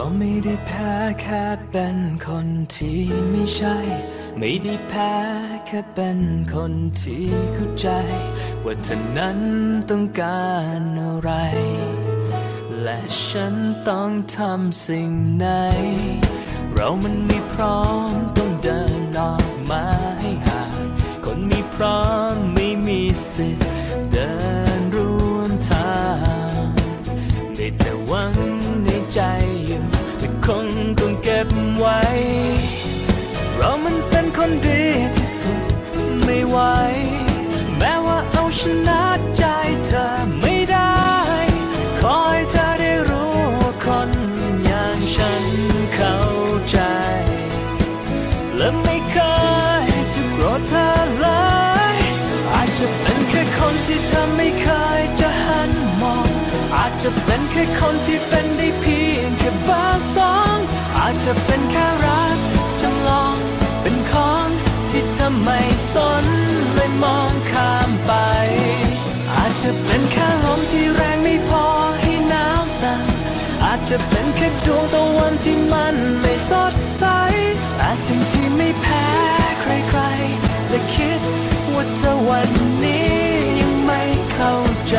เราไม่ได้แพ้แค่เป็นคนที่ไม่ใช่ไม่ได้แพ้แค่เป็นคนที่เข้าใจว่าเธอนั้นต้องการอะไรและฉันต้องทำสิ่งไหนเรามันไม่พร้อมต้องเดินออกมาให้ห่างคนไม่พร้อมไม่มีสิทธิ์เดินร่วมทางได้แต่หวังในใจอยู่แต่คงต้องเก็บไว้เรามันเป็นคนดีที่สุดไม่ไหวแม้ว่าเอาชนะใจเธอไม่ได้ขอให้เธอได้รู้ว่าคนอย่างฉันเข้าใจและไม่เคยจะโกรธเธอเลยอาจจะเป็นแค่คนที่เธอไม่เคยจะหันมองอาจจะเป็นแค่คนที่เป็นได้เพียงแค่เบอร์สองอาจจะเป็นแค่รักจำลองเป็นของที่เธอไม่สนเลยมองข้ามไปอาจจะเป็นแค่ลมที่แรงไม่พอให้หนาวสั่นอาจจะเป็นแค่ดวงตะวันที่มันไม่สดใสแต่สิ่งที่ไม่แพ้ใครๆและคิดว่าเธอวันนี้ยังไม่เข้าใจ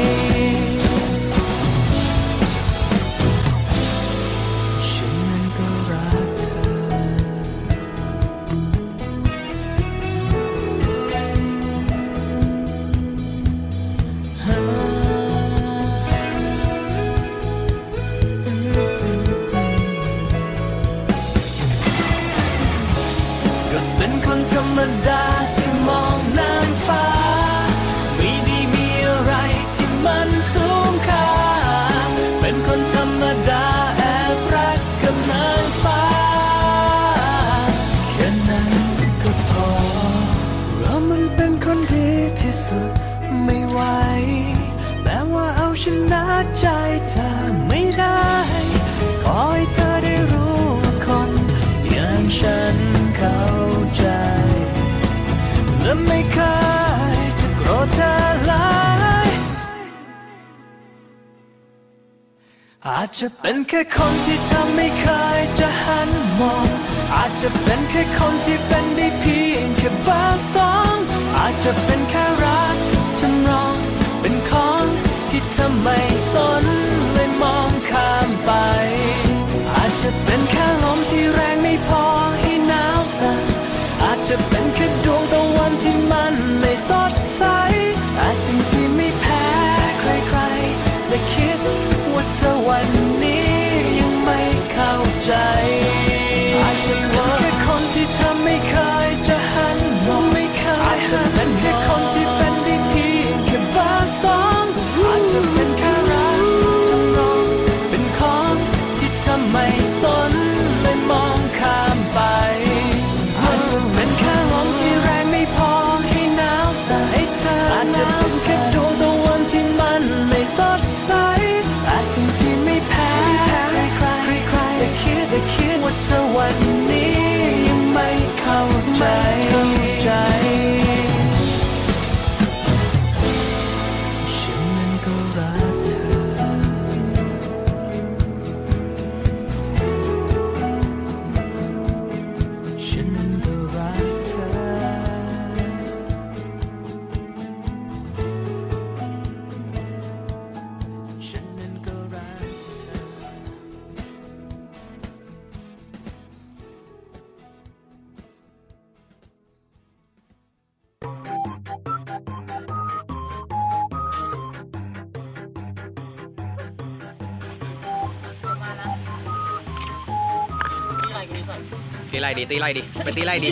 ฉันนั้นก็รักเธอก็เป็นคนธรรมดาที่มองน้ำฟ้าไม่ได้มีอะไรที่มันสูงค่าเป็นคนธรรมดาแอบรักกับนางฟ้าแค่นั้นก็พอเรามันเป็นคนดีที่สุดไม่ไหวแม้ว่าเอาชนะใจเธอไม่ได้ขอให้เธอได้รู้ว่าคนอย่างฉันเข้าใจและไม่เคยจะโกรธเธอเลยอาจจะเป็นแค่คนที่เธอไม่เคยจะหันมองอาจจะเป็นแค่คนที่เป็นได้เพียงแค่เบอร์สองอาจจะเป็นแค่รักจำลองเป็นของที่เธอไม่สนเลยมองข้ามไปอาจจะเป็นแค่ลมที่แรงไม่พอให้หนาวสั่นอาจจะเป็นแค่ดวงตะวันที่มันไม่สดใสแต่สิ่งที่ไม่แพ้ใครๆและคิดว่าเธอวันนี้ยังไม่เข้าใจอาจจะเป็นแค่คนที่เธอไม่เคยจะหันมองอาจจะเป็นแค่คนที่เป็นได้เพียงแค่เบอร์สองอาจจะเป็นแค่รักจำลองเป็นของที่เธอไม่สนเลยมองข้ามไปอาจจะเป็นแค่ลมที่แรงไม่พอให้หนาวสั่นให้เธออาจจะเป็นแค่ดวงตะวันที่มันไม่สดใสแต่สิ่งที่ไม่แพ้ใครๆแต่คิดว่าเธอวันนี้ยังไม่เข้าใจฉันนั้นก็รักเธอฉันนั้นก็รักเธอฉันนั้นก็รักเธอตีไล่ดิไปตีไล่ดิ